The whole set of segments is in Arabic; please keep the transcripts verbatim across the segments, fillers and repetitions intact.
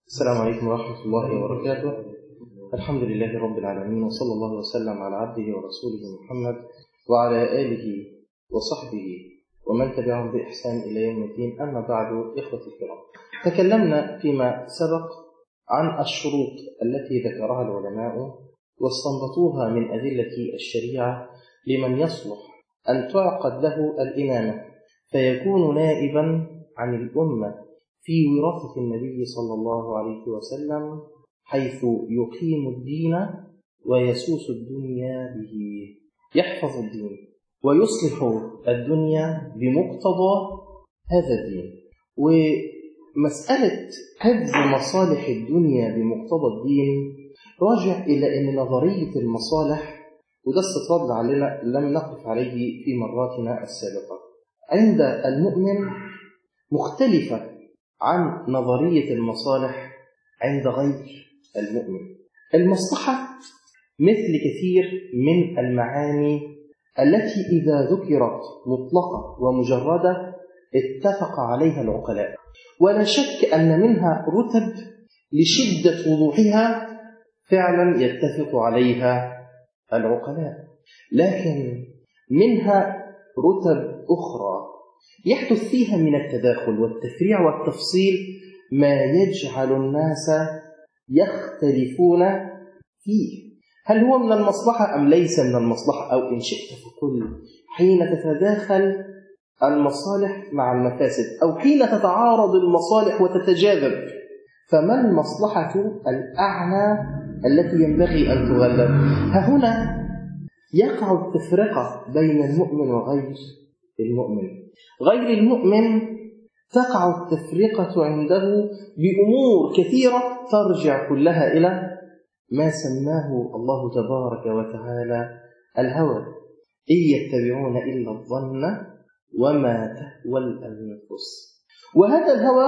السلام عليكم ورحمة الله وبركاته. الحمد لله رب العالمين، وصلى الله وسلم على عبده ورسوله محمد وعلى آله وصحبه ومن تبعهم بإحسان إلى يوم الدين. أما بعد، إخوة الكرام، تكلمنا فيما سبق عن الشروط التي ذكرها العلماء واستنبطوها من أدلة الشريعة لمن يصلح أن تعقد له الإمامة فيكون نائبا عن الأمة في وراثة النبي صلى الله عليه وسلم، حيث يقيم الدين ويسوس الدنيا به، يحفظ الدين ويصلح الدنيا بمقتضى هذا الدين. ومسألة حفظ مصالح الدنيا بمقتضى الدين راجع إلى أن نظرية المصالح، وده استطراد لعلنا لم نقف عليه في مراتنا السابقة، عند المؤمن مختلفة عن نظرية المصالح عند غير المؤمن. المصلحة مثل كثير من المعاني التي إذا ذكرت مطلقة ومجردة اتفق عليها العقلاء، ولا شك أن منها رتب لشدة وضوحها فعلا يتفق عليها العقلاء، لكن منها رتب أخرى يحدث فيها من التداخل والتفريع والتفصيل ما يجعل الناس يختلفون فيه، هل هو من المصلحة أم ليس من المصلحة، أو إن شئت فكل حين تتداخل المصالح مع المفاسد، أو حين تتعارض المصالح وتتجاذب، فما المصلحة الأعلى التي ينبغي أن تغلب؟ ها هنا يقع التفرقة بين المؤمن وغير المؤمن. غير المؤمن تقع التفرقة عنده بأمور كثيرة ترجع كلها إلى ما سماه الله تبارك وتعالى الهوى، إن يتبعون إلا الظن وما تهوى الأنفس، وهذا الهوى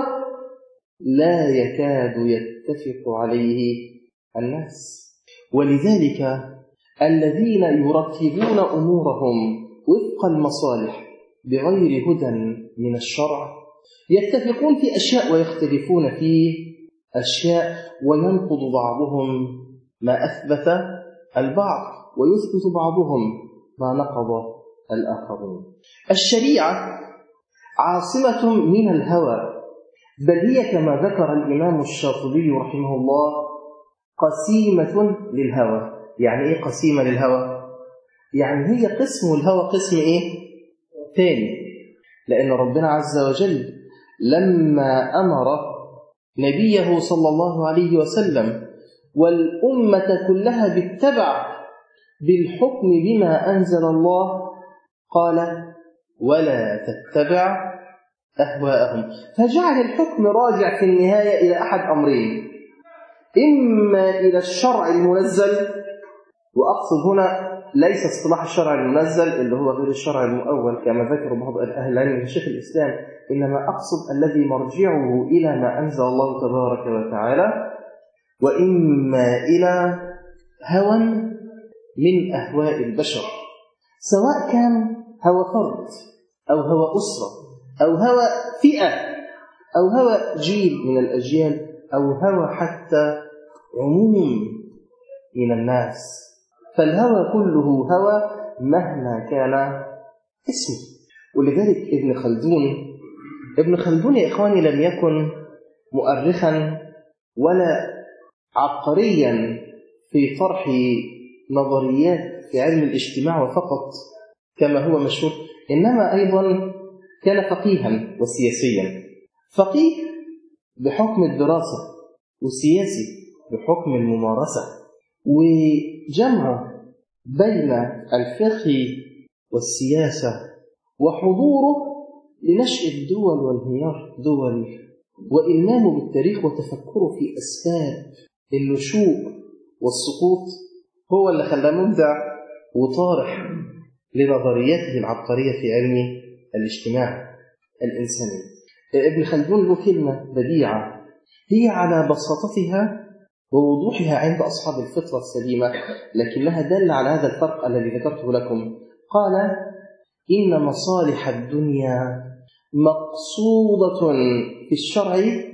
لا يكاد يتفق عليه الناس. ولذلك الذين يرتبون أمورهم وفق المصالح بغير هدى من الشرع يتفقون في أشياء ويختلفون في أشياء، وينقض بعضهم ما أثبت البعض ويثبت بعضهم ما نقض الآخرون. الشريعة عاصمة من الهوى، بل هي كما ذكر الإمام الشاطبي رحمه الله قسيمة للهوى. يعني إيه قسيمة للهوى؟ يعني هي قسم الهوى قسم إيه؟ ثاني، لأن ربنا عز وجل لما أمر نبيه صلى الله عليه وسلم والأمة كلها بالتبع بالحكم بما أنزل الله قال ولا تتبع أهواءهم، فجعل الحكم راجع في النهاية إلى أحد أمرين، إما إلى الشرع المنزل، وأقصد هنا ليس اصطلاح الشرع المنزل اللي هو غير الشرع المؤول كما ذكر بعض أهل العلم من شيخ الإسلام، إنما أقصد الذي مرجعه إلى ما أنزل الله تبارك وتعالى، وإما إلى هوى من أهواء البشر، سواء كان هوى فرد أو هوى أسرة أو هوى فئة أو هوى جيل من الأجيال أو هوى حتى عموم من الناس. فالهوى كله هوى مهما كان اسمه. ولذلك ابن خلدون ابن خلدون يا إخواني لم يكن مؤرخا ولا عبقريا في طرح نظريات في علم الاجتماع وفقط كما هو مشهور، إنما أيضا كان فقيها وسياسيا، فقيه بحكم الدراسة وسياسي بحكم الممارسة، وجمع بين الفقه والسياسة وحضوره لنشأ الدول وانهيار دول وإلمامه بالتاريخ وتفكره في أسباب النشوء والسقوط هو اللي خلاه مبدع وطارح لنظرياته العبقرية في علم الاجتماع الإنساني. ابن خلدون له كلمة بديعة هي على بساطتها ووضوحها عند أصحاب الفطرة السليمة، لكنها دل على هذا الفرق الذي ذكرته لكم. قال إن مصالح الدنيا مقصودة في الشرع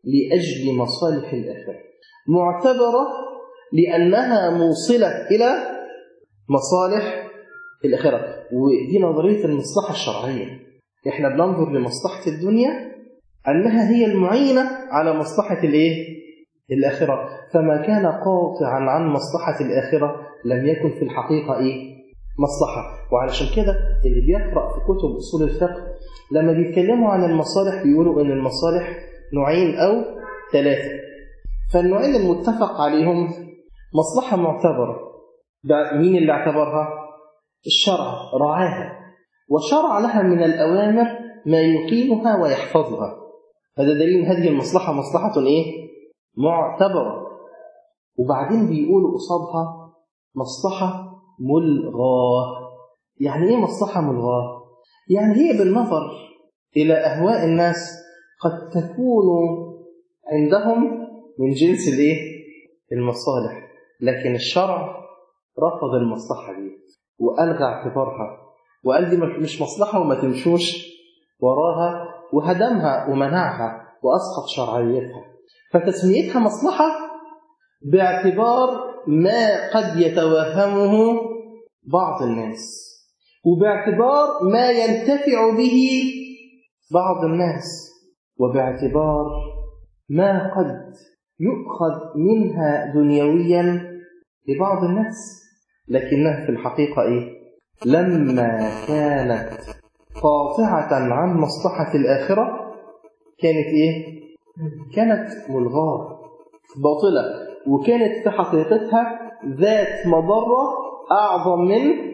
لأجل مصالح الآخرة، معتبرة لأنها موصلة إلى مصالح الآخرة. ودي نظرية المصلحة الشرعية. إحنا بننظر لمصلحة الدنيا أنها هي المعينة على مصلحة الإيه؟ الآخرة. فما كان قاطعا عن مصلحة الآخرة لم يكن في الحقيقة إيه؟ مصلحة. وعلشان كده اللي بيقرأ في كتب أصول الفقه لما بيتكلموا عن المصالح بيقولوا إن المصالح نوعين أو ثلاثة. فالنوعين المتفق عليهم مصلحة معتبرة، مين اللي اعتبرها؟ الشرع رعاها وشرع لها من الأوامر ما يقيمها ويحفظها. هذا دليل هذه المصلحة مصلحة إيه؟ معتبرة. وبعدين بيقولوا قصادها مصلحة ملغاة. يعني إيه مصلحة ملغاة؟ يعني هي بالنظر إلى أهواء الناس قد تكون عندهم من جنس الإيه؟ المصالح، لكن الشرع رفض المصلحة دي وألغى اعتبارها وقال دي مش مصلحة وما تمشوش وراها، وهدمها ومنعها وأسقط شرعيتها. فتسميتها مصلحة باعتبار ما قد يتوهمه بعض الناس، وباعتبار ما ينتفع به بعض الناس، وباعتبار ما قد يؤخذ منها دنيويا لبعض الناس. لكنها في الحقيقة إيه؟ لما كانت قاطعة عن مصلحة الآخرة كانت إيه؟ كانت ملغاة باطلة، وكانت في حقيقتها ذات مضرة أعظم من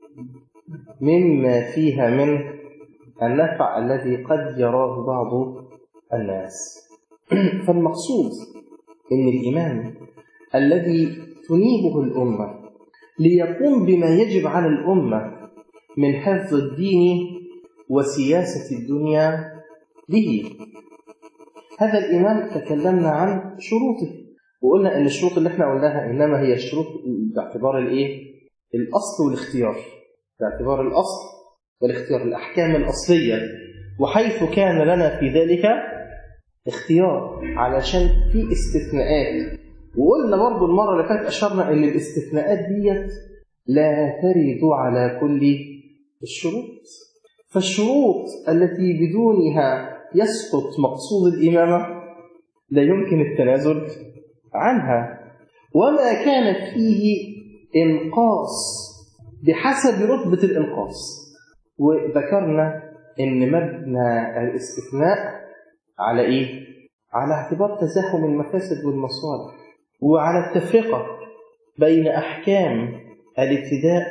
مما فيها من النفع الذي قد يراه بعض الناس. فالمقصود إن الإمام الذي تنيبه الأمة ليقوم بما يجب على الأمة من حفظ الدين وسياسة الدنيا به، هذا الإمام تكلمنا عن شروطه وقلنا أن الشروط اللي احنا قلناها إنما هي الشروط باعتبار الإيه؟ الأصل والاختيار، باعتبار الأصل والاختيار، الأحكام الأصلية، وحيث كان لنا في ذلك اختيار علشان في استثناءات. وقلنا برضو المرة اللي فاتت أشرنا أن الاستثناءات ديت لا ترد على كل الشروط. فالشروط التي بدونها يسقط مقصود الإمامة لا يمكن التنازل عنها، وما كانت فيه إنقاص بحسب رتبة الإنقاص. وذكرنا أن مبنى الاستثناء على إيه؟ على اعتبار تزاحم المفاسد والمصالح، وعلى التفرقة بين أحكام الابتداء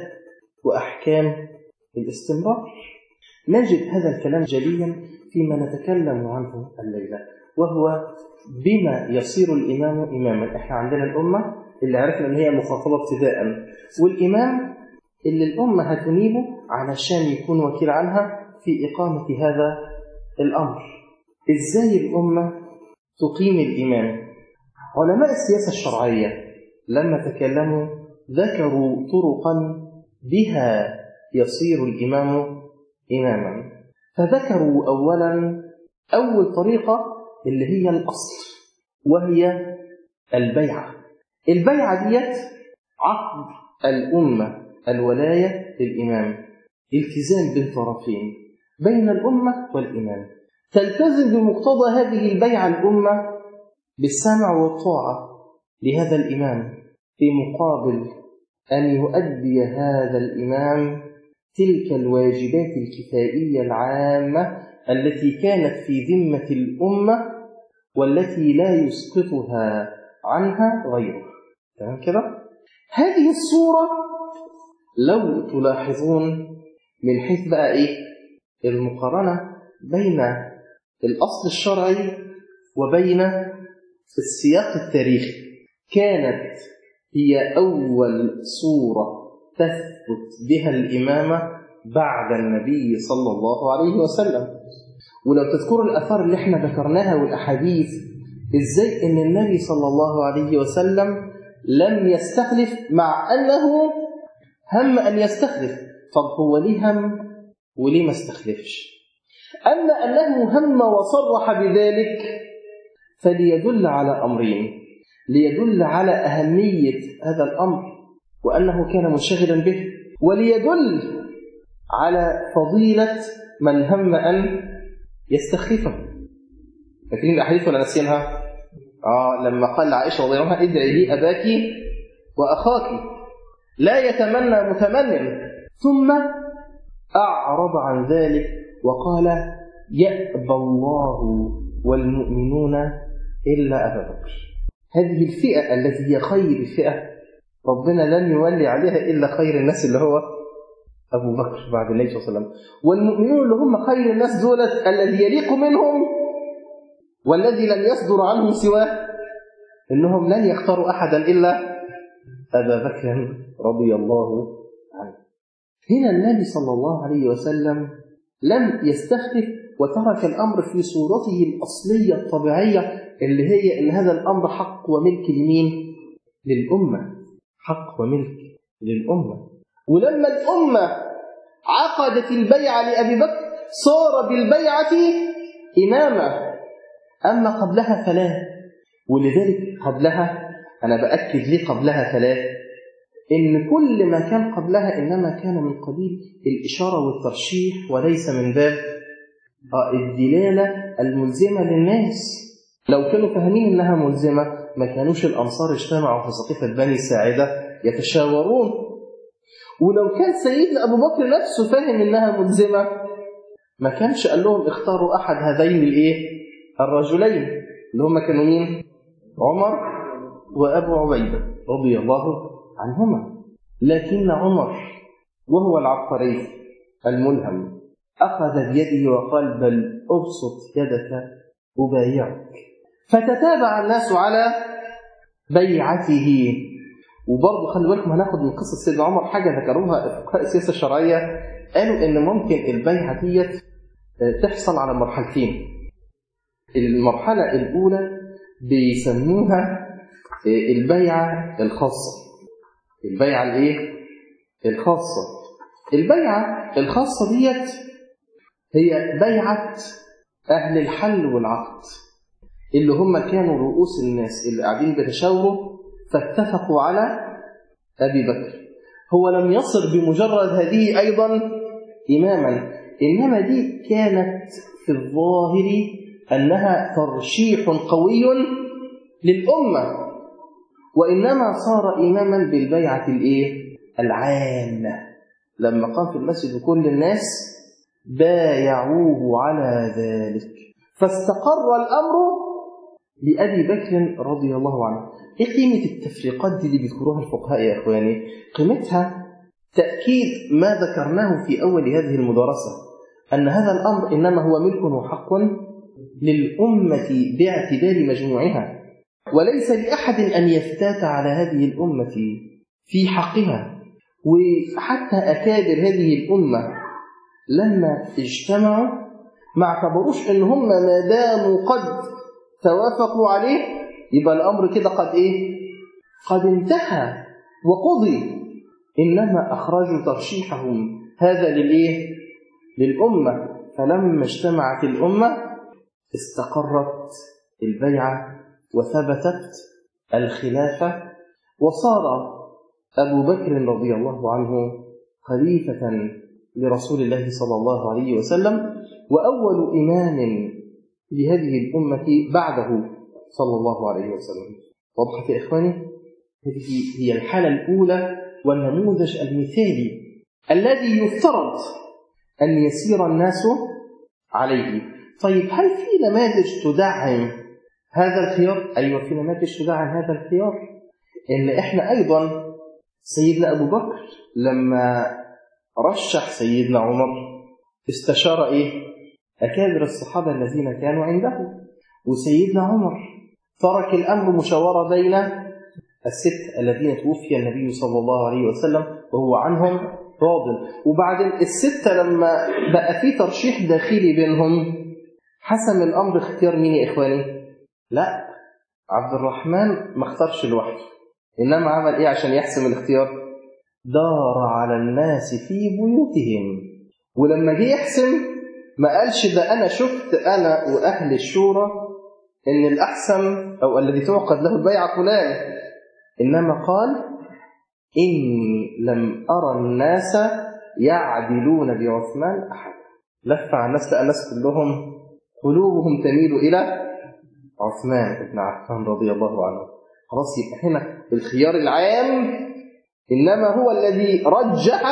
وأحكام الاستمرار. نجد هذا الكلام جليا فيما نتكلم عنه الليلة، وهو بما يصير الإمام إماما. إحنا عندنا الأمة اللي عرفنا أن هي مخاطبة ابتداء، والإمام اللي الأمة هتنيبه علشان يكون وكيل عنها في إقامة هذا الأمر. إزاي الأمة تقيم الإمام؟ علماء السياسة الشرعية لما تكلموا ذكروا طرقا بها يصير الإمام إماما. فذكروا أولا أول طريقة اللي هي الأصل، وهي البيعة. البيعة ديت عقد الأمة الولاية للإمام، التزام بين طرفين بين الأمة والإمام، تلتزم بمقتضى هذه البيعة الأمة بالسمع والطاعة لهذا الإمام، في مقابل أن يؤدي هذا الإمام تلك الواجبات الكفائية العامة التي كانت في ذمة الأمة والتي لا يسقطها عنها غيره. تمام كده؟ هذه الصورة لو تلاحظون من حيث بقى إيه؟ المقارنة بين الأصل الشرعي وبين السياق التاريخي، كانت هي أول صورة تثبت بها الإمامة بعد النبي صلى الله عليه وسلم. ولو تذكروا الأثار اللي احنا ذكرناها والأحاديث، إزاي إن النبي صلى الله عليه وسلم لم يستخلف مع أنه هم أن يستخلف. طب هو ليه هم وليه ما استخلفش؟ أما أنه هم وصرح بذلك فليدل على أمرين: ليدل على أهمية هذا الأمر وأنه كان منشغلا به، وليدل على فضيلة من هم أن يستخفه. فاكرين الأحاديث ولا ناسينها؟ آه لما قال عائشة رضي الله عنها: ادعي لي أباك وأخاك لا يتمنى متمن، ثم أعرض عن ذلك وقال: يأبى الله والمؤمنون إلا أبا بكر. هذه الفئة التي هي خير الفئة ربنا لن يولي عليها إلا خير الناس اللي هو أبو بكر بعد النبي صلى الله عليه وسلم، والمؤمنون اللي هم خير الناس دولت الذي يليق منهم والذي لن يصدر عنهم سواه إنهم لن يختاروا أحدا إلا أبا بكر رضي الله عنه. هنا النبي صلى الله عليه وسلم لم يستخف وترك الأمر في صورته الأصلية الطبيعية اللي هي إن هذا الأمر حق وملك لمين؟ للأمة، حق وملك للأمة. ولما الأمة عقدت البيعة لأبي بكر صار بالبيعة إمامة، أما قبلها فلا. ولذلك قبلها أنا بأكد ليه قبلها فلا، إن كل ما كان قبلها إنما كان من قبيل الإشارة والترشيح وليس من باب الدلالة الملزمة للناس. لو كانوا فاهمين إنها ملزمة ما كانوش الأنصار اجتمعوا في سقيفة بني ساعدة يتشاورون. ولو كان سيدنا أبو بكر نفسه فاهم إنها ملزمة ما كانش قال لهم اختاروا أحد هذين الإيه الرجلين اللي هم كانوا مين؟ عمر وأبو عبيدة رضي الله عنهما. لكن عمر وهو العبقري الملهم أخذ بيده وقال: بل أبسط يدك أبايعك. فتتابع الناس على بيعته. وبرضه خلي بالكم هناخد من قصة سيدنا عمر حاجة ذكروها فقهاء السياسة الشرعية، قالوا إن ممكن البيعة دي تحصل على مرحلتين. المرحلة الأولى بيسموها البيعة الخاصة. البيعة الإيه؟ الخاصة. البيعة الخاصة ديت هي بيعة أهل الحل والعقد اللي هم كانوا رؤوس الناس اللي قاعدين بيتشاوروا فاتفقوا على أبي بكر. هو لم يصر بمجرد هذه أيضا إماما، إنما دي كانت في الظاهر أنها ترشيح قوي للأمة، وإنما صار إماما بالبيعة الإيه؟ العامة. لما قام في المسجد كل الناس بايعوه على ذلك فاستقر الأمر لأبي بكر رضي الله عنه. إيه قيمة التفريقات دي اللي بيذكروها الفقهاء يا إخواني؟ قيمتها تأكيد ما ذكرناه في أول هذه المدرسة، أن هذا الأمر إنما هو ملك وحق للأمة باعتبار مجموعها، وليس لأحد أن يفتات على هذه الأمة في حقها. وحتى أكابر هذه الأمة لما اجتمعوا ما اعتبروش إن هم ما داموا قد توافقوا عليه يبقى الأمر كده قد إيه؟ قد انتهى وقضي، إنما أخرجوا ترشيحهم هذا للإيه؟ للأمة. فلما اجتمعت الأمة استقرت البيعة وثبتت الخلافة، وصار أبو بكر رضي الله عنه خليفة لرسول الله صلى الله عليه وسلم وأول إمام لهذه الأمة بعده صلى الله عليه وسلم. واضح يا إخواني؟ هذه هي الحالة الأولى والنموذج المثالي الذي يفترض أن يسير الناس عليه. طيب هل في نماذج تدعم هذا الخيار؟ أيوة في نماذج تدعم هذا الخيار. إن إحنا أيضا سيدنا أبو بكر لما رشح سيدنا عمر استشار إيه؟ أكابر الصحابة الذين كانوا عنده. وسيدنا عمر ترك الأمر مشاورة بين الست الذين توفي النبي صلى الله عليه وسلم وهو عنهم راض. وبعدين الستة لما بقى في ترشيح داخلي بينهم حسم الأمر اختيار مين يا إخواني؟ لا، عبد الرحمن ما اختارش لوحده، إنما عمل إيه عشان يحسم الاختيار؟ دار على الناس في بيوتهم. ولما جه يحسم ما قالش ده أنا شفت أنا وأهل الشورى إن الأحسن أو الذي تعقد له البيعة فلان، إنما قال إني لم أرى الناس يعدلون بعثمان أحد. لف على الناس لقى الناس كلهم قلوبهم تميل إلى عثمان بن عفان رضي الله عنه. خلاص يبقى هنا الخيار العام إنما هو الذي رجح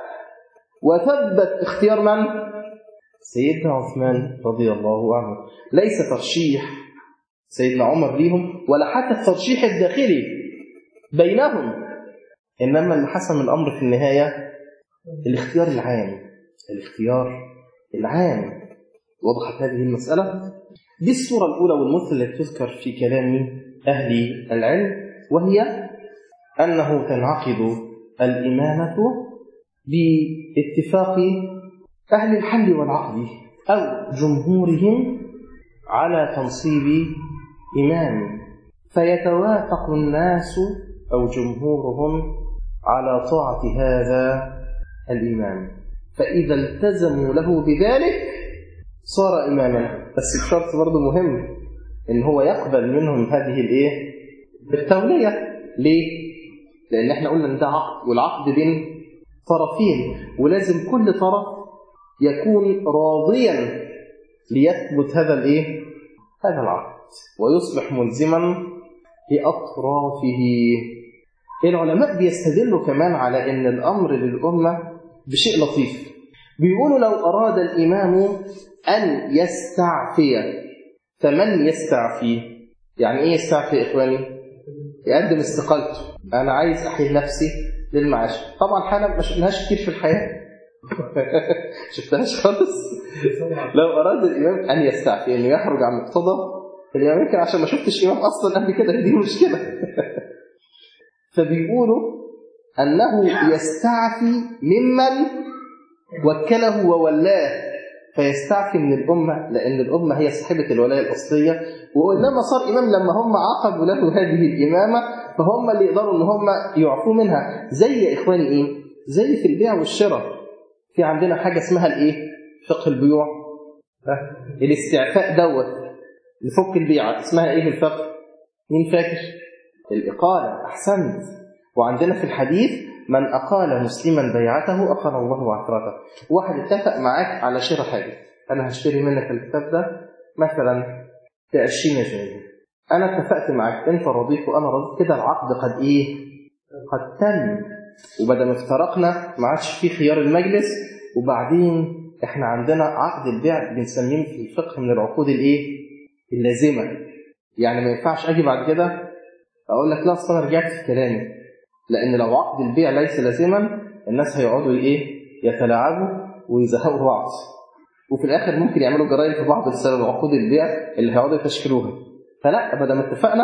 وثبت اختيار من؟ سيدنا عثمان رضي الله عنه. ليس ترشيح سيدنا عمر ليهم ولا حتى الترشيح الداخلي بينهم، إنما اللي حسم الأمر في النهاية الاختيار العام. الاختيار العام. وضحت هذه المسألة؟ دي الصورة الأولى والمثل التي تذكر في كلام أهل العلم، وهي أنه تنعقد الإمامة باتفاق أهل الحل والعقد أو جمهورهم على تنصيب إمام، فيتوافق الناس أو جمهورهم على طاعة هذا الإمام، فإذا التزموا له بذلك صار إماما. بس بشرط برضو مهم إن هو يقبل منهم هذه الإيه؟ بالتولية. ليه؟ لأن إحنا قلنا إن ده عقد، والعقد بين طرفين، ولازم كل طرف يكون راضيا ليثبت هذا الإيه؟ هذا العقد ويصبح ملزما لأطرافه. العلماء بيستدلوا كمان على إن الأمر للأمة بشيء لطيف. بيقولوا لو أراد الإمام أن يستعفي، فمن يستعفي؟ يعني إيه يستعفي يا إخواني؟ يقدم استقالته. أنا عايز أحيل نفسي للمعاش. طبعا حالة ما شفناهاش كتير في الحياة شفتهاش خالص. لو أراد الإمام أن يستعفي، أنه يخرج عن مقتضى الإمام، يمكن عشان ما شفتش إمام أصلا قبل كده، دي مشكلة. فبيقولوا أنه يستعفي ممن وكله وولاه، فيستعفي من الأمة، لأن الأمة هي صاحبة الولاية الأصلية، وإنما صار إمام لما هم عقبوا له هذه الإمامة، فهم اللي يقدروا إن هم يعفوا منها. زي يا إخواني إيه؟ زي في البيع والشراء، في عندنا حاجة اسمها الإيه؟ فقه البيوع. الاستعفاء دوت لفك البيعة اسمها إيه في الفقه؟ مين فاكر؟ الإقالة. أحسنت. وعندنا في الحديث من أقال مسلما بيعته أقال الله عثرته. واحد اتفق معاك على شراء حاجة، أنا هشتري منك الكتاب ده مثلا ب عشرين جنيه، أنا اتفقت معاك، أنت رضيت وأنا رضيت، كده العقد قد إيه؟ قد تم. وبدل ما افترقنا ما عادش فيه خيار المجلس. وبعدين إحنا عندنا عقد البيع بنسميه في الفقه من العقود الإيه؟ اللازمة. يعني ما ينفعش أجي بعد كده أقول لك لا أصل أنا رجعت في كلامي، لأن لو عقد البيع ليس لازما الناس هيقعدوا إيه؟ يتلاعبوا ويزهقوا بعض، وفي الآخر ممكن يعملوا جرائم في بعض بسبب عقود البيع اللي هيقعدوا يتشكلوها. فلا، بدل ما اتفقنا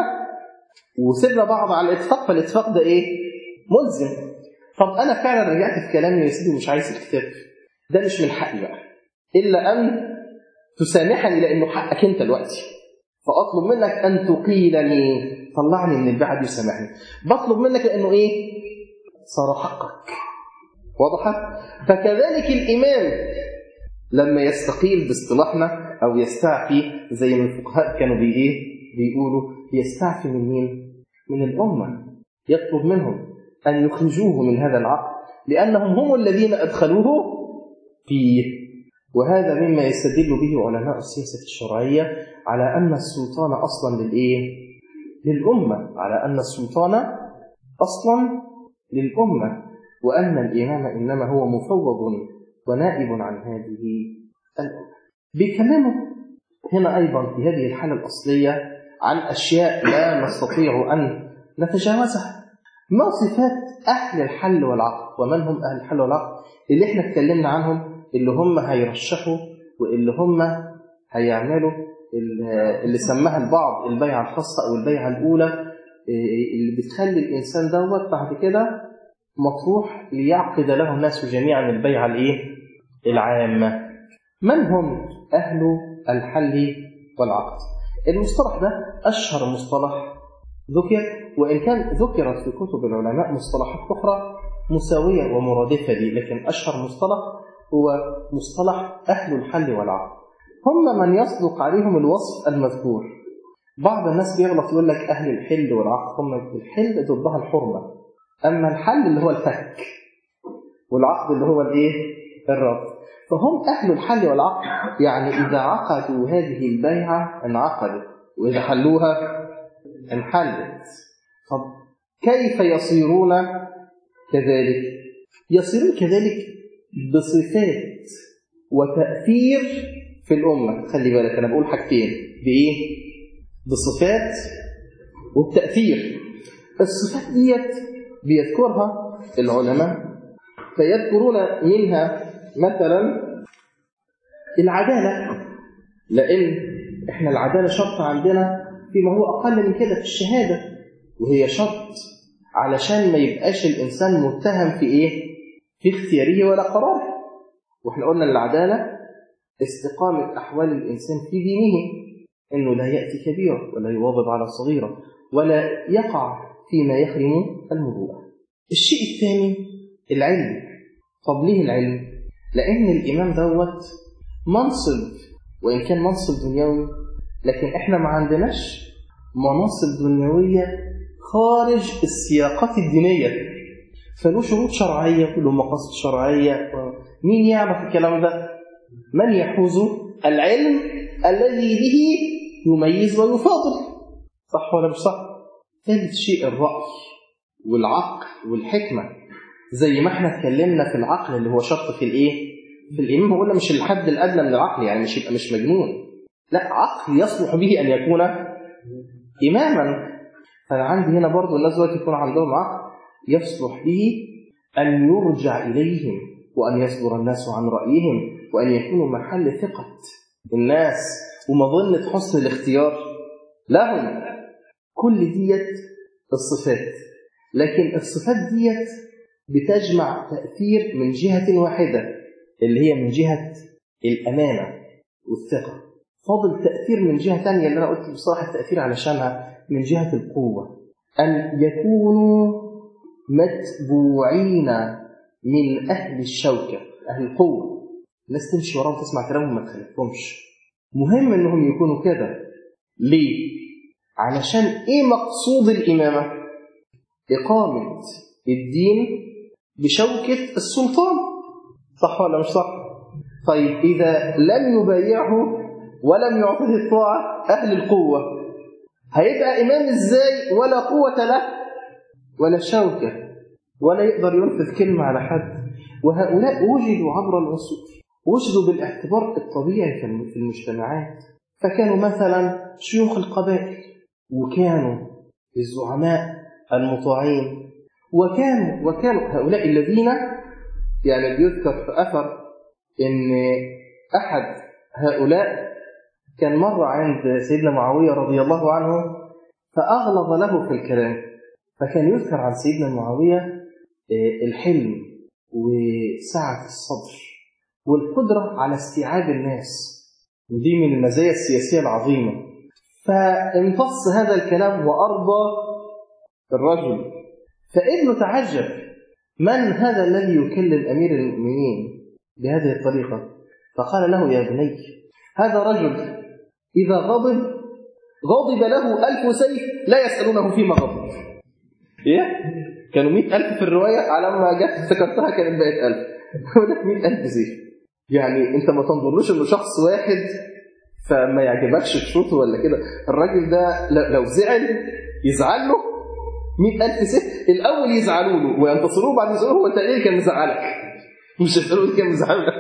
وسيبنا بعض على الاتفاق، فالاتفاق ده إيه؟ ملزم. طب أنا فعلا رجعت في كلامي يا سيدي ومش عايز الكتاب ده، مش من حقي بقى إلا أن تسامحني، لأنه حقك أنت دلوقتي، فأطلب منك أن تقيلني، طلعني من البيعة دي وسامحني. بطلب منك لأنه إيه؟ صار حقك. واضحة؟ فكذلك الإمام لما يستقيل باصطلاحنا أو يستعفي، زي ما الفقهاء كانوا بإيه؟ بيقولوا يستعفي من مين؟ من الأمة. يطلب منهم أن يخرجوه من هذا العقد، لأنهم هم الذين أدخلوه فيه. وهذا مما يستدل به علماء السياسة الشرعية على أن السلطان أصلا للإيه؟ للأمة، على أن السلطان أصلا للأمة، وأن الإمام إنما هو مفوض ونائب عن هذه الأمة. بيكلموا هنا أيضا في هذه الحالة الأصلية عن أشياء لا نستطيع أن نتجاوزها. ما صفات أهل الحل والعقد؟ ومن هم أهل الحل والعقد اللي احنا اتكلمنا عنهم؟ اللي هم هيرشحوا واللي هم هيعملوا اللي سماها البعض البيعة الخاصة أو البيعة الأولى، اللي بتخلي الإنسان دوت بعد كده مطروح ليعقد له الناس جميعا البيعة الإيه؟ العامة. من هم أهل الحل والعقد؟ المصطلح ده أشهر مصطلح ذكر، وإن كان ذكرت في كتب العلماء مصطلحات أخرى مساوية ومرادفة لي، لكن أشهر مصطلح هو مصطلح أهل الحل والعقد. هم من يصدق عليهم الوصف المذكور، بعض الناس بيغلط يقول لك أهل الحل والعقد، هم الحل ضدها الحرمة، أما الحل اللي هو الفك، والعقد اللي هو الإيه؟ الربط. فهم أهل الحل والعقد، يعني إذا عقدوا هذه البيعة انعقدت، وإذا حلوها انحلت. طب كيف يصيرون كذلك؟ يصيرون كذلك بصفات وتأثير في الأمة. خلي بالك أنا بقول حاجتين، بإيه؟ بصفات والتأثير. الصفات ديت بيذكرها العلماء، فيذكرون منها مثلا العدالة، لأن إحنا العدالة شرط عندنا فيما هو أقل من كده في الشهادة، وهي شرط علشان ما يبقاش الإنسان متهم في إيه؟ في اختياره ولا قراره. وإحنا قلنا العدالة استقامة أحوال الإنسان في دينه، إنه لا يأتي كبيرة ولا يواظب على صغيرة ولا يقع فيما يحرم المروءة. الشيء الثاني العلم. طب ليه العلم؟ لأن الإمام دوت منصب، وإن كان منصب دنيوي، لكن إحنا ما عندناش مناصب دنيوية خارج السياقات الدينية، فله شروط شرعية وله مقاصد شرعية. مين يعرف الكلام ده؟ من يحوز العلم الذي به يميز ويفاضل. صح ولا مش صح؟ ثالث شيء الرأي والعقل والحكمة، زي ما احنا اتكلمنا في العقل اللي هو شرط في الايه؟ في الإمام. قلنا مش الحد الأدنى من العقل، يعني مش يبقى مش مجنون، لا، عقل يصلح به أن يكون إماما. فأنا عندي هنا برضو الناس دلوقتي يكون عندهم عقل يصلح به أن يرجع إليهم، وأن يصدر الناس عن رأيهم، وأن يكونوا محل ثقة الناس ومظنة حسن الاختيار لهم. كل ديت الصفات، لكن الصفات ديت بتجمع تأثير من جهة واحدة اللي هي من جهة الأمانة والثقة. فاضل تأثير من جهة تانية اللي أنا قلت بصراحة التأثير علشانها من جهة القوة، أن يكونوا متبوعين من أهل الشوكة، أهل القوة. الناس تمشي وراهم تسمع كلامهم ما تخلفهمش. مهم أنهم يكونوا كده. ليه؟ علشان إيه مقصود الإمامة؟ إقامة الدين بشوكة السلطان. صح ولا مش صح؟ طيب إذا لم يبايعه ولم يعطيه الطاعة أهل القوة، هيبقى إمام إزاي ولا قوة له ولا شوكة ولا يقدر ينفذ كلمة على حد؟ وهؤلاء وجدوا عبر العصور، وجدوا بالاعتبار الطبيعي في المجتمعات. فكانوا مثلا شيوخ القبائل، وكانوا الزعماء المطاعين، وكانوا وكانوا هؤلاء الذين يعني بيذكر في أثر إن أحد هؤلاء كان مر عند سيدنا معاوية رضي الله عنه فأغلظ له في الكلام، فكان يذكر عن سيدنا معاوية الحلم وسعة الصدر والقدرة على استيعاب الناس، ودي من المزايا السياسية العظيمة. فامتص هذا الكلام وأرضى الرجل، فابنه تعجب: من هذا الذي يكلم أمير المؤمنين بهذه الطريقة؟ فقال له: يا بني، هذا رجل إذا غضب غضب له ألف سيف لا يسألونه فيما غضب. إيه؟ كانوا مئة ألف في الرواية، على ما جت ذكرتها كانت بقت ألف. هو مئة ألف سيف. يعني أنت ما تنظرلوش إنه شخص واحد فما يعجبكش تشوطه ولا كده. الراجل ده لو زعل يزعل له مئة ألف سيف. الأول يزعلوا له وينتصروه، بعد يزعلوه هو تقريبا كان مزعلك، مش يسألوه كان مزعلك.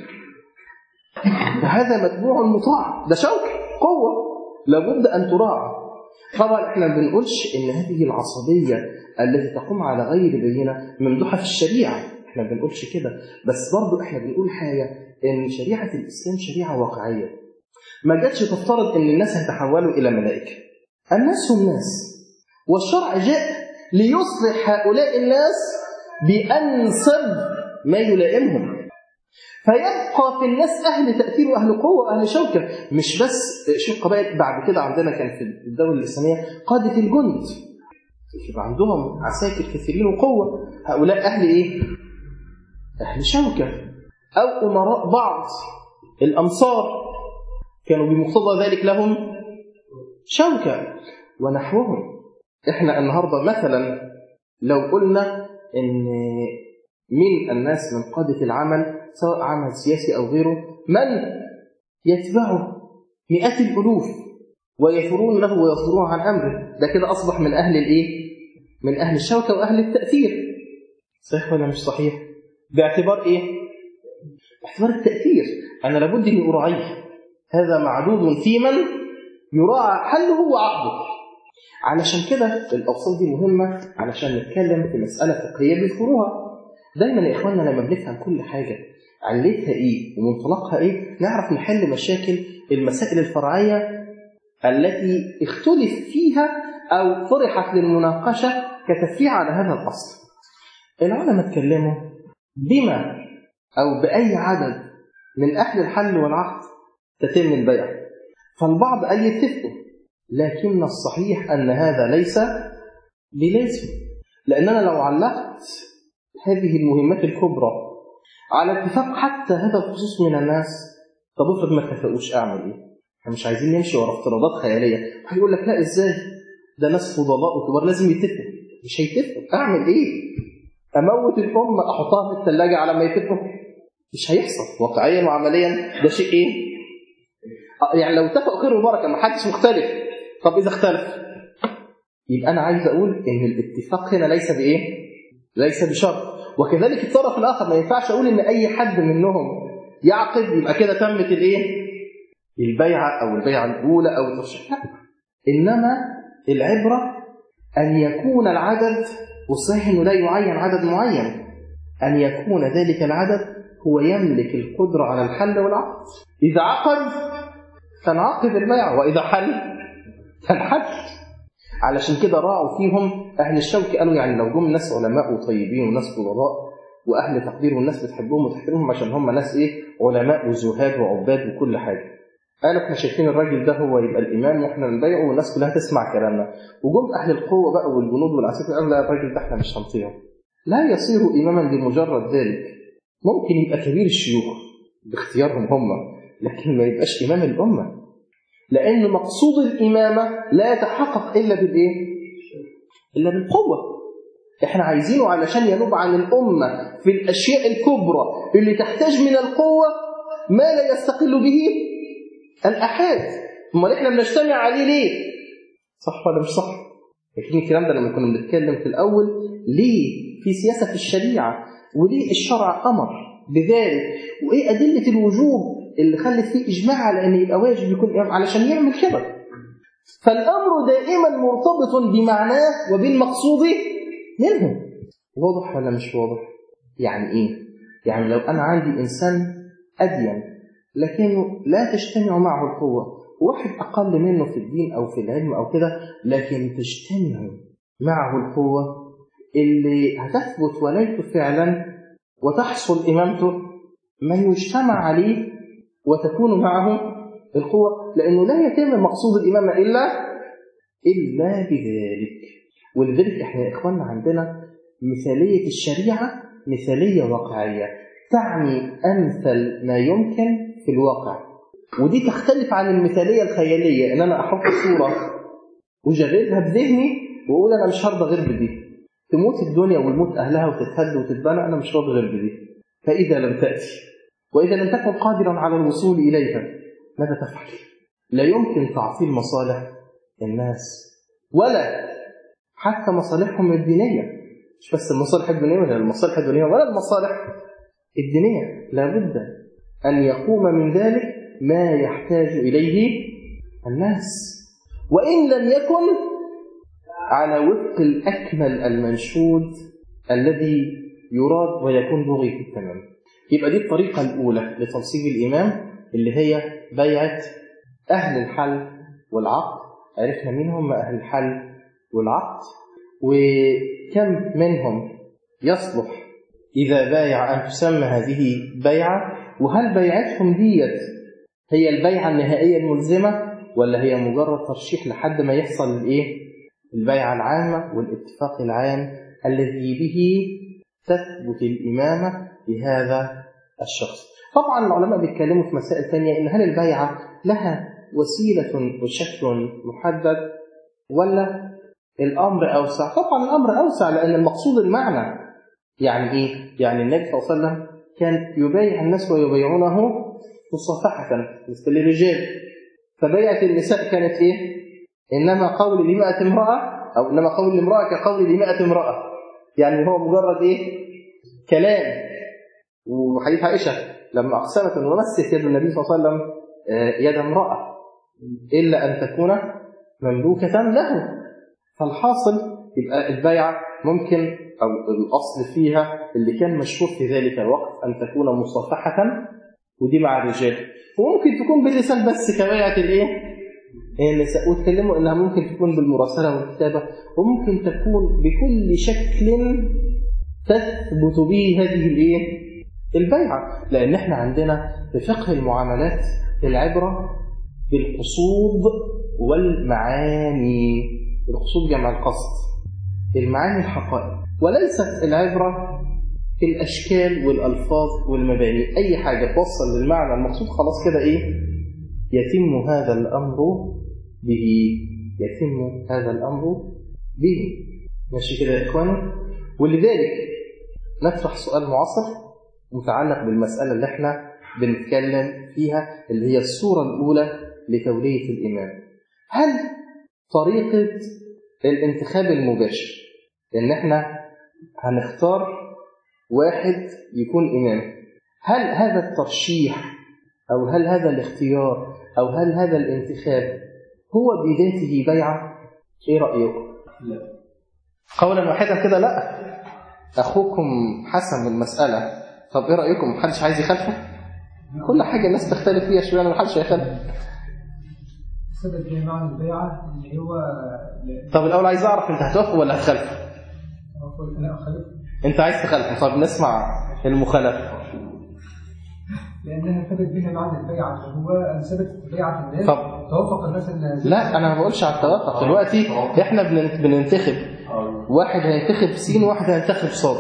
فهذا متبوع مطاع، ده شوك قوة لابد أن تراعى. طبعا احنا ما بنقولش ان هذه العصبية التي تقوم على غير بينة ممدوحة في الشريعة، احنا ما بنقولش كده، بس برضو احنا بنقول حاجة، ان شريعة الإسلام شريعة واقعية، ما جاتش تفترض ان الناس هيتحولوا إلى ملائكة. الناس هم ناس، والشرع جاء ليصلح هؤلاء الناس بأنسب ما يلائمهم، فيبقى في الناس أهل تأثير وأهل قوة وأهل شوكة. مش بس شوف قبائل، بعد كده عندنا كان في الدولة الإسلامية قادة الجند، يبقى عندهم عساكر كثيرين وقوة. هؤلاء أهل إيه؟ أهل شوكة. أو أمراء بعض الأمصار كانوا بمقتضى ذلك لهم شوكة ونحوهم. إحنا النهاردة مثلا لو قلنا إن من الناس من قادة العمل سواء عمل سياسي أو غيره من يتبعه مئات الألوف ويثرون له ويصدرون عن أمره، ده كده أصبح من أهل الإيه؟ من أهل الشوكة وأهل التأثير. صحيح ولا مش صحيح؟ باعتبار إيه؟ باعتبار التأثير. أنا لابد أن أراعيه، هذا معدود في من يراعى حله وعقده. علشان كده الأوصاف دي مهمة علشان نتكلم في مسألة فقهية بفروعها. دايما يا إخواننا لما بنفهم كل حاجة علتها إيه ومنطلقها إيه نعرف نحل مشاكل المسائل الفرعية التي اختلف فيها أو طرحت للمناقشة كتفريع على هذا الأصل. العلماء اتكلموا بما أو بأي عدد من أهل الحل والعقد تتم البيع، فالبعض قال يتفقوا، لكن الصحيح أن هذا ليس بلازم، لأننا لو علقت هذه المهمات الكبرى على اتفاق حتى هذا الخصوص من الناس، طب افرض ما اتفقوش أعمل إيه؟ احنا مش عايزين نمشي ورا افتراضات خيالية. واحد يقول لك لا إزاي؟ ده ناس فضلاء وكبار لازم يتفقوا. مش هيتفقوا، أعمل إيه؟ أموت الأمة أحطها في الثلاجة على ما يتفقوا؟ مش هيحصل واقعيا وعمليا. ده شيء إيه؟ يعني لو اتفقوا خير وبركة ما حدش مختلف. طب إذا اختلف يبقى أنا عايز أقول إن الاتفاق هنا ليس بإيه؟ ليس بشرط. وكذلك الطرف الآخر ما ينفعش أقول إن أي حد منهم يعقد يبقى كده تمت الإيه؟ البيعة أو البيعة الأولى أو الترشيح. لا، إنما العبرة أن يكون العدد، وصحيح أنه لا يعين عدد معين، أن يكون ذلك العدد هو يملك القدرة على الحل والعقد. إذا عقد فنعقد البيعة، وإذا حل فنحل. علشان كده راعوا فيهم أهل الشوك، قالوا يعني لو جم ناس علماء وطيبين وناس فضلاء وأهل تقدير والناس بتحبهم وتحترمهم عشان هم ناس إيه؟ علماء وزهاد وعباد وكل حاجة، قالوا احنا شايفين الراجل ده هو يبقى الإمام واحنا نبيعه والناس كلها تسمع كلامنا. وجم أهل القوة بقى والجنود والعساكر قالوا لا، الراجل ده احنا مش هنطيعه. لا يصير إماما بمجرد ذلك. ممكن يبقى كبير الشيوخ باختيارهم هم، لكن ما يبقاش إمام الأمة، لأن مقصود الإمامة لا يتحقق إلا بالإيه؟ إلا بالقوة. إحنا عايزينه علشان ينوب عن الأمة في الأشياء الكبرى اللي تحتاج من القوة ما لا يستقل به الأحد. ثم إحنا بنجتمع عليه ليه؟ صح ولا مش صح؟ لكن الكلام ده لما كنا بنتكلم في الأول ليه في سياسة في الشريعة وليه الشرع أمر بذلك وإيه أدلة الوجوب اللي خلت فيه إجماع على أن يبقى واجب يكون إمام علشان يعمل كده. فالأمر دائما مرتبط بمعناه وبالمقصود منه. واضح ولا مش واضح؟ يعني إيه؟ يعني لو أنا عندي إنسان أدين لكنه لا تجتمع معه القوة، واحد أقل منه في الدين أو في العلم أو كده لكن تجتمع معه القوة اللي هتثبت ولايته فعلا وتحصل إمامته، من يجتمع عليه وتكون معه القوة، لأنه لا يتم مقصود الإمامة إلا إلا بذلك. ولذلك إحنا يا إخواننا عندنا مثالية الشريعة مثالية واقعية، تعني أمثل ما يمكن في الواقع. ودي تختلف عن المثالية الخيالية، إن أنا أحط صورة وجربها بذهني وأقول أنا مش هرضى غير بدي، تموت الدنيا والموت أهلها وتتهد وتتبنى، أنا مش راضي غير بدي. فإذا لم تأتي وإذا لم تكن قادرا على الوصول إليها ماذا تفعل؟ لا يمكن تعطيل مصالح الناس ولا حتى مصالحهم الدينية، مش بس المصالح الدينية ولا المصالح الدينية ولا المصالح الدينية، لابد أن يقوم من ذلك ما يحتاج إليه الناس، وإن لم يكن على وفق الأكمل المنشود الذي يراد ويكون بغي تماما. يبقى دي الطريقة الأولى لتنصيب الإمام اللي هي بيعة أهل الحل والعقد. عرفنا منهم أهل الحل والعقد وكم منهم يصلح إذا بايع أن تسمى هذه بيعة، وهل بيعتهم ديت هي البيعة النهائية الملزمة ولا هي مجرد ترشيح لحد ما يحصل الإيه؟ البيعة العامة والاتفاق العام الذي به تثبت الإمامة لهذا الشخص. طبعا العلماء بيتكلموا في مسائل ثانية، إن هل البيعة لها وسيلة وشكل محدد ولا الأمر أوسع؟ طبعا الأمر أوسع، لأن المقصود المعنى. يعني إيه؟ يعني النبي صلى الله عليه وسلم كان يبايع الناس ويبايعونه مصافحة بالنسبة للرجال، فبيعة النساء كانت إيه؟ إنما قول لمئة امرأة، أو إنما قول لامرأة كقول لمئة امرأة، يعني هو مجرد إيه؟ كلام. وحديث عائشة لما أقسمت أن مست يد النبي صلى الله عليه وسلم يد امرأة إلا أن تكون مملوكة له. فالحاصل يبقى البيعة ممكن، أو الأصل فيها اللي كان مشهور في ذلك الوقت، أن تكون مصافحة، ودي مع الرجال، وممكن تكون باللسان بس كبيعة الإيه؟ النساء. وتكلموا إنها ممكن تكون بالمراسلة والكتابة، وممكن تكون بكل شكل تثبت به هذه الإيه؟ البيعة. لأن احنا عندنا في فقه المعاملات العبرة بالقصود والمعاني. القصود جمع القصد، المعاني الحقائق، وليست العبرة في الأشكال والألفاظ والمباني. أي حاجة توصل للمعنى المقصود خلاص كده إيه؟ يتم هذا الأمر به، يتم هذا الأمر به. ماشي كده يا إخواني؟ ولذلك نطرح سؤال معاصر متعلق بالمسألة اللي احنا بنتكلم فيها، اللي هي الصورة الأولى لتولية الإمام. هل طريقة الانتخاب المباشر إن احنا هنختار واحد يكون إمام، هل هذا الترشيح أو هل هذا الاختيار أو هل هذا الانتخاب هو بذاته بيعة؟ إيه رأيكم؟ لا. قولا واحدا كده لا. أخوكم حسم المسألة. طب إيه رأيكم؟ محدش عايز يخالفه؟ كل حاجة الناس تختلف فيها شوية، محدش هيخالف. سبب في معنى البيعة اللي هو. طب الأول عايز أعرف أنت هتوافق ولا هتخالف؟ أنا أخالف. أنت عايز تخالف؟ طب نسمع المخالفة. لأنها ثبت بها معنى البيعة، هو أن ثبت بيعة الناس. طب توافق الناس إن. لا، أنا ما بقولش على التوافق. دلوقتي إحنا بننتخب واحد هينتخب سين وواحد هينتخب صاد.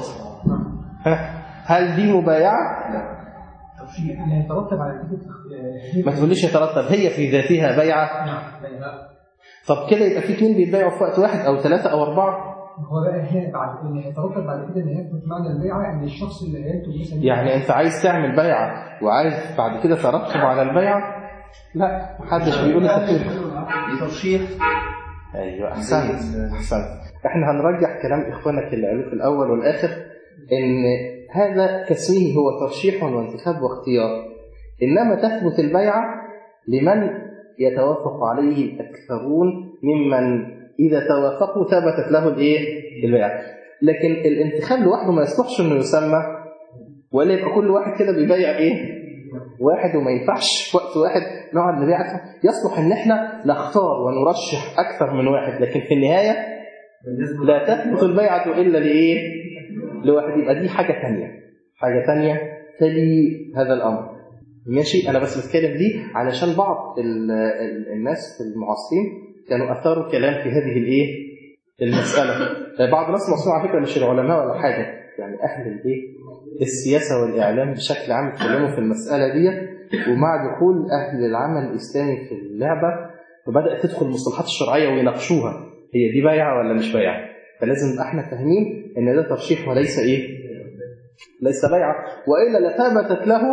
هل دي مبايعة؟ لا. يعني يترتب على كده. ما تقوليش يترتب، هي في ذاتها بيعة. نعم بيعة. طب كده يبقى في اثنين بيتبايعوا في وقت واحد أو ثلاثة أو أربعة. هو بقى هنا بعد ان يترتب بعد كده ان يثبت معنى البيعه ان الشخص اللي هينتج مثلا. يعني انت عايز تعمل بيعه وعايز بعد كده ترتب على البيعه؟ لا، محدش بيقول الترتيب. ترشيح. ايوه احسنت احسنت. احنا هنرجح كلام اخوانك اللي قالوه في الاول والاخر، ان هذا كاسمه هو ترشيح وانتخاب واختيار، انما تثبت البيعه لمن يتوافق عليه الاكثرون ممن إذا توافقوا ثبتت له الإيه؟ البيعة. لكن الانتخاب لوحده ما يصلحش إنه يسمى، ولا يبقى كل واحد كده بيبيع إيه؟ واحد، وما ينفعش في وقت واحد نقعد نبيع. يصلح إن إحنا نختار ونرشح أكثر من واحد، لكن في النهاية لا تثبت البيعة إلا لإيه؟ لواحد. يبقى دي حاجة ثانية، حاجة ثانية تلي هذا الأمر. ماشي؟ أنا بس بتكلم دي علشان بعض الناس في المعاصرين كانوا أثاروا كلام في هذه الإيه؟ المسألة. بعض الناس المصريين على فكرة مش العلماء ولا حاجة، يعني أهل الإيه؟ السياسة والإعلام بشكل عام اتكلموا في المسألة دي، ومع دخول أهل العمل الإسلامي في اللعبة فبدأت تدخل المصطلحات الشرعية ويناقشوها، هي دي بيعة ولا مش بيعة؟ فلازم نبقى احنا فاهمين إن ده ترشيح وليس إيه؟ ليس بيعة، وإلا لثبتت له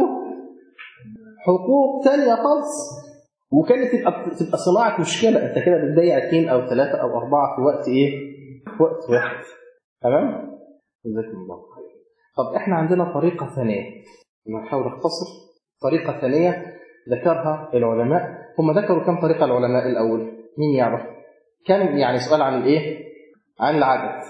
حقوق ثانية خالص، وكانت تبقى تبقى صناعه مشكله. انت كده بتبيع اثنين او ثلاثه او اربعه في وقت ايه؟ في وقت واحد. تمام؟ جزاكم الله خير. طب احنا عندنا طريقه ثانيه، نحاول نختصر. طريقه ثانيه ذكرها العلماء. هم ذكروا كم طريقه العلماء الاول؟ مين يعرف؟ كان يعني سؤال عن الايه؟ عن العدد.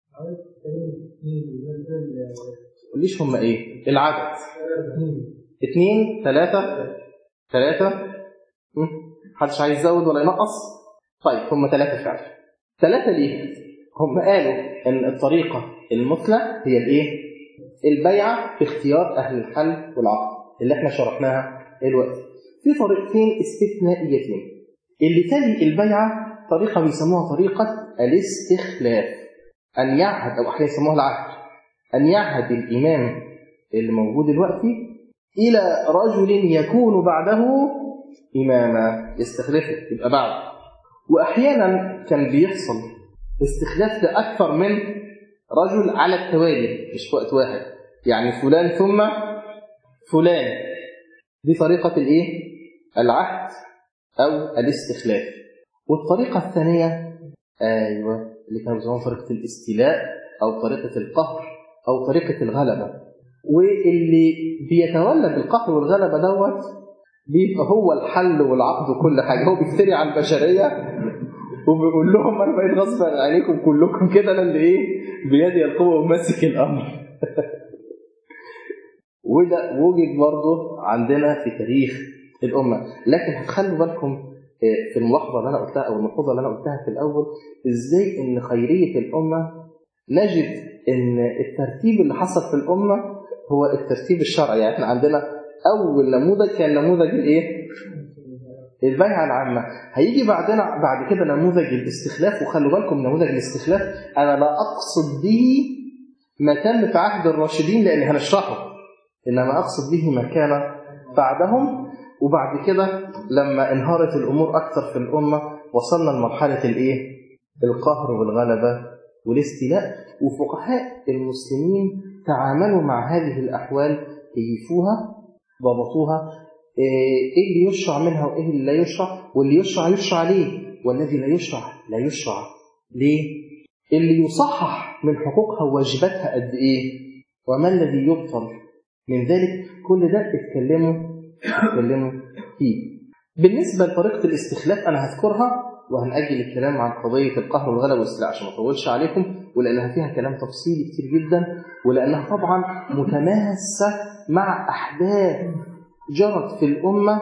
قوليش هم ايه؟ العدد. اثنين، ثلاثه، ثلاثه. محدش عايز يزود ولا ينقص؟ طيب هم ثلاثة فعلا. ثلاثة ليه؟ هم قالوا ان الطريقة المثلى هي الايه؟ البيعة في اختيار اهل الحل والعقد اللي احنا شرحناها دلوقتي. في طريقتين استثنائيتين. اللي تلي البيعة طريقة بيسموها طريقة الاستخلاف. ان يعهد، او احيانا يسموها العهد، ان يعهد الامام اللي موجود دلوقتي الى رجل يكون بعده إماما، يستخلفه يبقى بعد. وأحيانا كان بيحصل استخلاف لأكثر من رجل على التوالي، مش في وقت واحد، يعني فلان ثم فلان. دي طريقة الإيه؟ العهد أو الاستخلاف. والطريقة الثانية أيوة اللي كانوا بيسموها طريقة الاستيلاء أو طريقة القهر أو طريقة الغلبة. واللي بيتولى بالقهر والغلبة دوت بيبقى هو الحل والعقد وكل حاجة، هو بيفتري على البشرية وبيقول لهم أنا بقيت غصب عليكم كلكم كده، أنا اللي إيه بيدي القوة وماسك الأمر. وده وجد برضه عندنا في تاريخ الأمة. لكن هتخلوا بالكم في الملاحظة اللي أنا قلتها أو الملحوظة اللي أنا قلتها في الأول، إزاي إن خيرية الأمة نجد إن الترتيب اللي حصل في الأمة هو الترتيب الشرعي. يعني إحنا عندنا أول نموذج كان نموذج الإيه؟ البيعة العامة. هيجي بعدنا بعد كده نموذج الاستخلاف. وخلوا بالكم نموذج الاستخلاف أنا لا أقصد به ما كان في عهد الراشدين لأن هنشرحه، إنما أقصد به ما كان بعدهم. وبعد كده لما انهارت الأمور أكثر في الأمة وصلنا لمرحلة الإيه؟ القهر والغلبة والاستيلاء. وفقهاء المسلمين تعاملوا مع هذه الأحوال، كيفوها، ضبطوها، إيه اللي يشرع منها وإيه اللي لا يشرع، واللي يشرع يشرع ليه، والذي لا يشرع لا يشرع ليه، اللي يصحح من حقوقها وواجباتها قد إيه، وما الذي يبطل من ذلك. كل ده اتكلموا اتكلموا فيه. بالنسبة لطريقة الاستخلاف أنا هذكرها وهنأجل الكلام عن قضية القهر والغلبة والاستيلاء عشان ما أطولش عليكم، ولأنها فيها كلام تفصيلي كتير جدا، ولأنها طبعا متماسة مع أحداث جرت في الأمة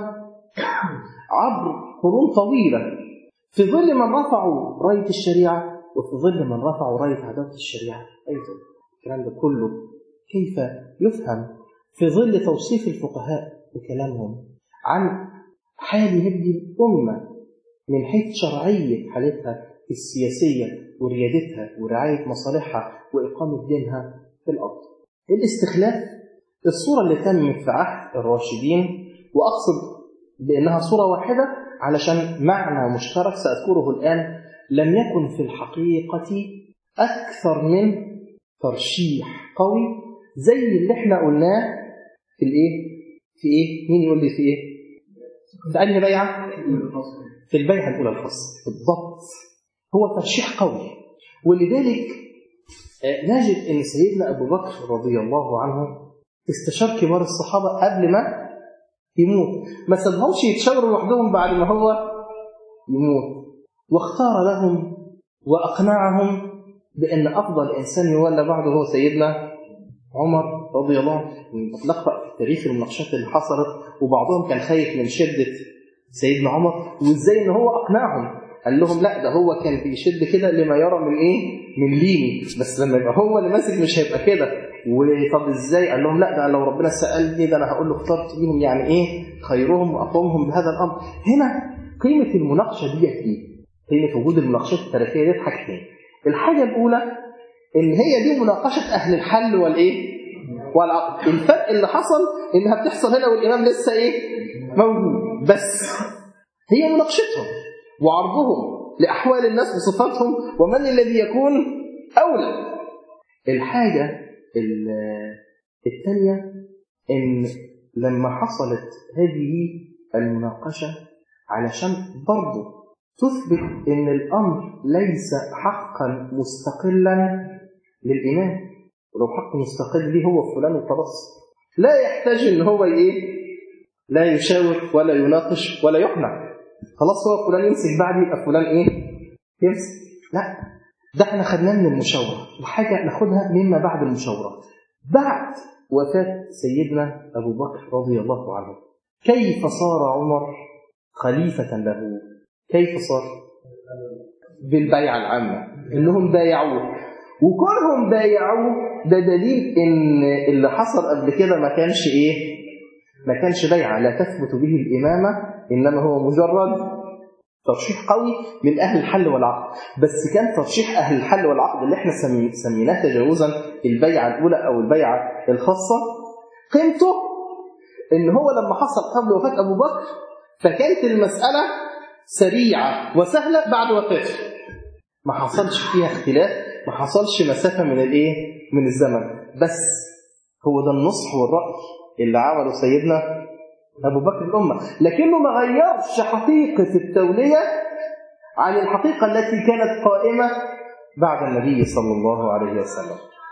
عبر قرون طويلة، في ظل من رفعوا راية الشريعة وفي ظل من رفعوا راية عداوة الشريعة أيضا. الكلام ده كله كيف يفهم في ظل توصيف الفقهاء وكلامهم عن حال هذه الأمة من حيث شرعية حالتها السياسية وريادتها ورعاية مصالحها وإقامة دينها في الأرض. الاستخلاف الصورة اللي تمت في عهد الراشدين، وأقصد بأنها صورة واحدة علشان معنى مشترك سأذكره الآن، لم يكن في الحقيقة أكثر من ترشيح قوي زي اللي احنا قلناه في الإيه؟ في إيه؟ مين يقول لي في إيه؟ في أنهي بيعة؟ في البيعة الأولى الخاصة بالضبط. هو ترشيح قوي. ولذلك نجد أن سيدنا أبو بكر رضي الله عنه استشار كبار الصحابة قبل ما يموت، ما سابهمش يتشاوروا لوحدهم بعد ما هو يموت، واختار لهم وأقنعهم بأن أفضل إنسان يولى بعده هو سيدنا عمر رضي الله عنه. نقرأ في التاريخ المناقشات اللي حصلت، وبعضهم كان خايف من شدة سيدنا عمر وإزاي إن هو أقنعهم. قال لهم لا، ده هو كان بيشد كده لما يرى من إيه؟ من ليني، بس لما يبقى هو اللي ماسك مش هيبقى كده. وطب إزاي؟ قال لهم لا، ده لو ربنا سألني ده أنا هقول له اخترت ليهم يعني إيه خيرهم وأقومهم بهذا الأمر. هنا قيمة المناقشة دي دي قيمة وجود المناقشات التاريخية دي حاجتين. الحاجة الأولى إن هي دي مناقشة أهل الحل والإيه؟ والعقد. الفرق اللي حصل إنها بتحصل هنا والإمام لسه إيه؟ موجود، بس هي مناقشتهم وعرضهم لأحوال الناس وصفاتهم ومن الذي يكون أولى. الحاجة الثانية إن لما حصلت هذه المناقشة علشان برضو تثبت إن الأمر ليس حقا مستقلا للإمام، ولو حق مستقل ليه هو فلان وخلاص، لا يحتاج إن هو إيه؟ لا يشاور ولا يناقش ولا يقنع، خلاص هو فلان يمسك بعدي يبقى فلان إيه؟ يمسك. لا، ده احنا خدناه من المشاورة. الحاجة ناخدها مما بعد المشاورة. بعد وفاة سيدنا أبو بكر رضي الله عنه كيف صار عمر خليفة له؟ كيف صار؟ بالبيعة العامة، إنهم بايعوه، وكلهم بايعوه. ده دليل إن اللي حصل قبل كده ما كانش إيه؟ ما كانش بيعة لا تثبت به الإمامة، إنما هو مجرد ترشيح قوي من أهل الحل والعقد. بس كان ترشيح أهل الحل والعقد اللي احنا سميناه تجاوزا البيعة الأولى أو البيعة الخاصة، قيمته إن هو لما حصل قبل وفاة أبو بكر فكانت المسألة سريعة وسهلة بعد وفاته، ما حصلش فيها اختلاف، ما حصلش مسافة من الايه من الزمن. بس هو ده النصح والرأي اللي عمله سيدنا أبو بكر الأمة، لكنه ما غيرش حقيقة التولية عن الحقيقة التي كانت قائمة بعد النبي صلى الله عليه وسلم.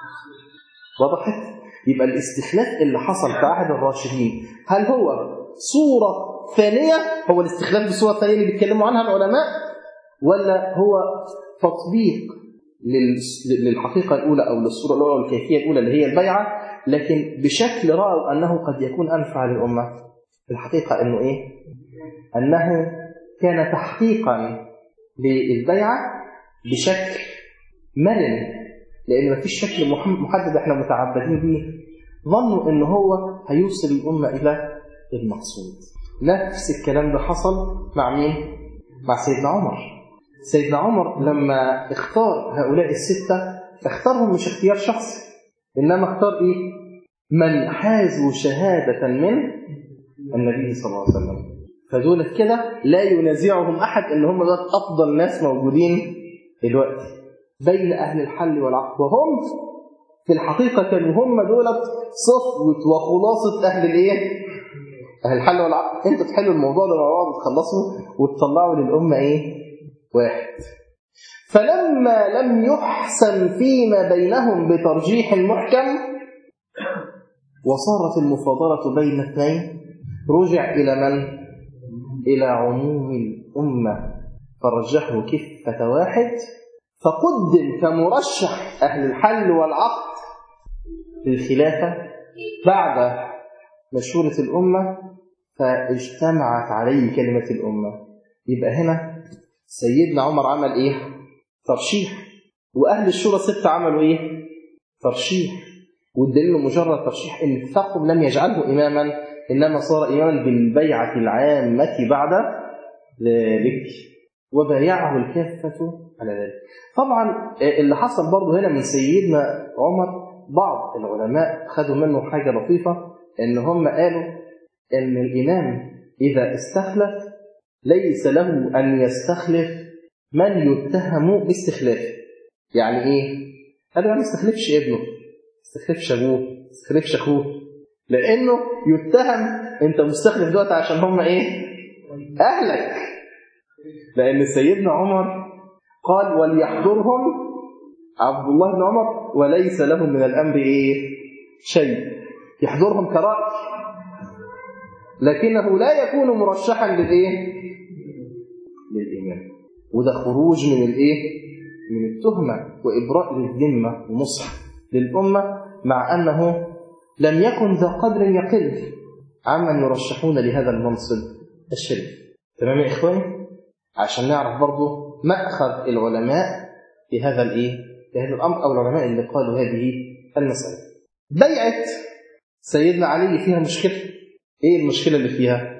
وضحت؟ يبقى الاستخلاف اللي حصل في عهد الراشدين هل هو صورة ثانية، هو الاستخلاف بصورة ثانية اللي بيتكلموا عنها العلماء، ولا هو تطبيق للحقيقة الأولى أو للصورة الأولى والكيفية الأولى اللي هي البيعة، لكن بشكل رأوا أنه قد يكون أنفع للأمة؟ الحقيقة أنه إيه؟ أنه كان تحقيقا للبيعة بشكل مرن، لأن ما فيش شكل محدد احنا متعبدين به. ظنوا أنه هو هيوصل الأمة إلى المقصود. نفس الكلام ده حصل مع مين؟ مع سيدنا عمر. سيدنا عمر لما اختار هؤلاء الستة اختارهم مش اختيار شخصي، إنما اختار إيه؟ من حازوا شهادة من النبي صلى الله عليه وسلم. فدول كده لا ينازعهم أحد إن هم دول أفضل ناس موجودين دلوقتي بين أهل الحل والعقد، وهم في الحقيقة كانوا هم دولة صفوة وخلاصة أهل الإيه؟ أهل الحل والعقد. أنتوا تحلوا الموضوع ده مع بعض وتخلصوا وتطلعوا للأمة إيه؟ واحد. فلما لم يحسن فيما بينهم بترجيح محكم وصارت المفاضلة بين اثنين، رجع إلى من؟ إلى عموم الأمة فرجحوا كفة واحد، فقدم كمرشح أهل الحل والعقد للخلافة بعد مشورة الأمة، فاجتمعت عليه كلمة الأمة. يبقى هنا سيدنا عمر عمل إيه؟ ترشيح، وأهل الشورى ستة عملوا إيه؟ ترشيح. والدليل مجرد ترشيح إن اتفاقهم لم يجعله إماما، إنما صار إماما بالبيعة العامة بعد ذلك، وبايعه الكافة على ذلك. طبعا اللي حصل برضه هنا من سيدنا عمر، بعض العلماء خدوا منه حاجة لطيفة، إن هم قالوا إن الإمام إذا استخلف ليس له أن يستخلف من يتهم باستخلافه. يعني إيه؟ قالوا ما يستخلفش ابنه، يستخلفش أبوه، يستخلفش أخوه، لأنه يتهم أنت مستخلف دلوقتي عشان هم إيه؟ أهلك. لأن سيدنا عمر قال وليحضرهم عبد الله بن عمر وليس لهم من الأمر إيه؟ شيء. يحضرهم كرأي، لكنه لا يكون مرشحا للإيه؟ للإمام. وده خروج من الإيه؟ من التهمة وإبراء للذمة ونصح للأمة، مع أنه لم يكن ذا قدر يقل عمن يرشحون لهذا المنصب الشريف. تمام يا إخواني؟ عشان نعرف برضو مأخذ العلماء في هذا الإيه؟ في هذا الأمر، أو العلماء اللي قالوا هذه المسألة. بيعة سيدنا علي فيها مشكلة. إيه المشكلة اللي فيها؟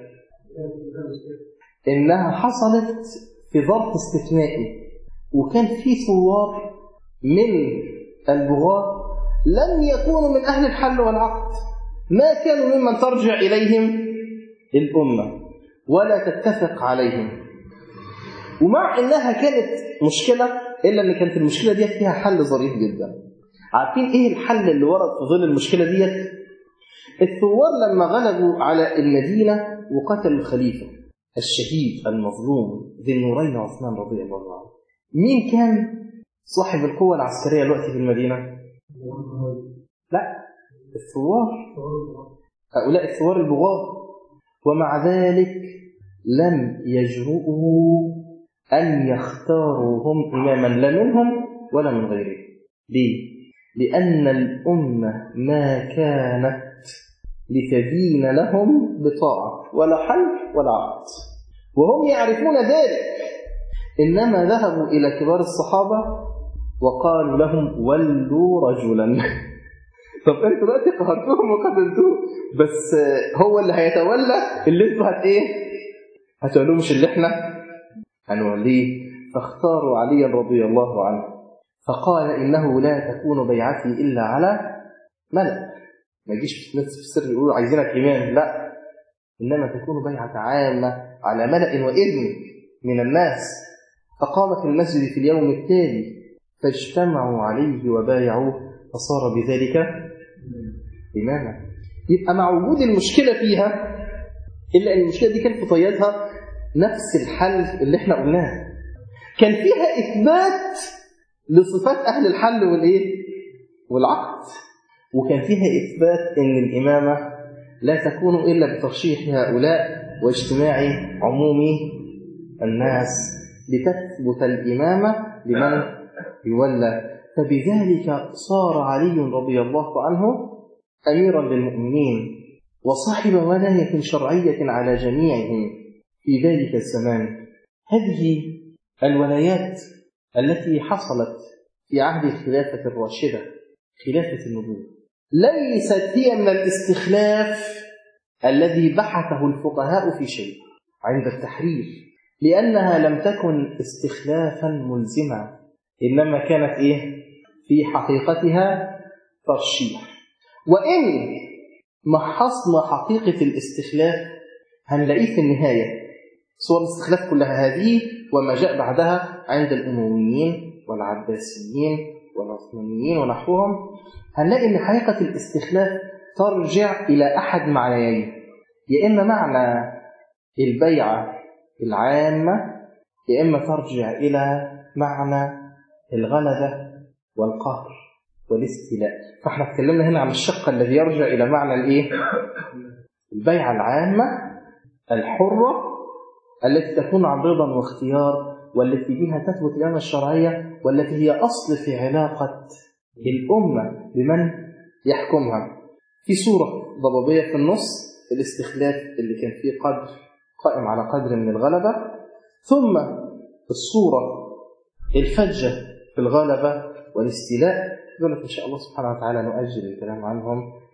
إنها حصلت في ظرف استثنائي، وكان في ثوار من البغاة لم يكونوا من أهل الحل والعقد، ما كانوا ممن ترجع إليهم الأمة ولا تتفق عليهم. ومع إنها كانت مشكلة، إلا أن كانت المشكلة دي فيها حل ظريف جدا. عارفين إيه الحل اللي ورد في ظل المشكلة دي؟ الثوار لما غلبوا على المدينة وقتلوا الخليفة الشهيد المظلوم ذي النورين عثمان رضي الله عنه، مين كان صاحب القوة العسكرية الوقت في المدينة؟ لا، الثوار، هؤلاء الثوار البغاة. ومع ذلك لم يجرؤوا أن يختاروا هم إماما لا منهم ولا من غيره. ليه؟ لأن الأمة ما كانت لتدين لهم بطاعة ولا حل ولا عقد، وهم يعرفون ذلك. إنما ذهبوا إلى كبار الصحابة وقالوا لهم ولوا رجلا. طب انتوا دلوقتي قهرتوهم وقتلتوه، بس هو اللي هيتولى اللي انتوا هت ايه؟ هتقولوا مش اللي احنا هنوليه. فاختاروا علي رضي الله عنه، فقال إنه لا تكون بيعتي إلا على ملأ. ما يجيش في السر يقولوا عايزينك إمام، لا، إنما تكون بيعة عامة على ملأ وإذن من الناس، فقام في المسجد في اليوم التالي فاجتمعوا عليه وبايعوه فصار بذلك إماما. يبقى مع وجود المشكلة فيها، إلا أن المشكلة دي كان في طياتها نفس الحل اللي احنا قلناه، كان فيها إثبات لصفات أهل الحل والإيه؟ والعقد، وكان فيها إثبات أن الإمامة لا تكون إلا بترشيح هؤلاء واجتماع عموم الناس لتثبت الإمامة لمن يولى. فبذلك صار علي رضي الله عنه أميرا للمؤمنين وصاحب ولاية شرعية على جميعهم في ذلك الزمان. هذه الولايات التي حصلت في عهد الخلافة الراشدة، خلافة النبوة، ليست هي من الاستخلاف الذي بحثه الفقهاء في شيء عند التحرير، لأنها لم تكن استخلافا ملزما، إنما كانت إيه؟ في حقيقتها ترشيح. وإن محصنا حقيقة الاستخلاف هنلاقيه في النهاية صور الاستخلاف كلها هذه وما جاء بعدها عند الأمويين والعباسيين والعثمانيين ونحوهم، هنلاقي أن حقيقة الاستخلاف ترجع إلى أحد معنيين، يا إما معنى البيعة العامة، يا إما ترجع إلى معنى الغلبة والقهر والاستيلاء. فاحنا اتكلمنا هنا عن الشق الذي يرجع إلى معنى الإيه؟ البيعة العامة الحرة التي تكون عن رضا واختيار، والتي بها تثبت الإمامة الشرعية، والتي هي أصل في علاقة الأمة بمن يحكمها. في صورة ضبابية في النص، الاستخلاف اللي كان فيه قدر قائم على قدر من الغلبة، ثم الصورة الفجة في الغلبة والاستيلاء، دولت إن شاء الله سبحانه وتعالى نؤجل الكلام عنهم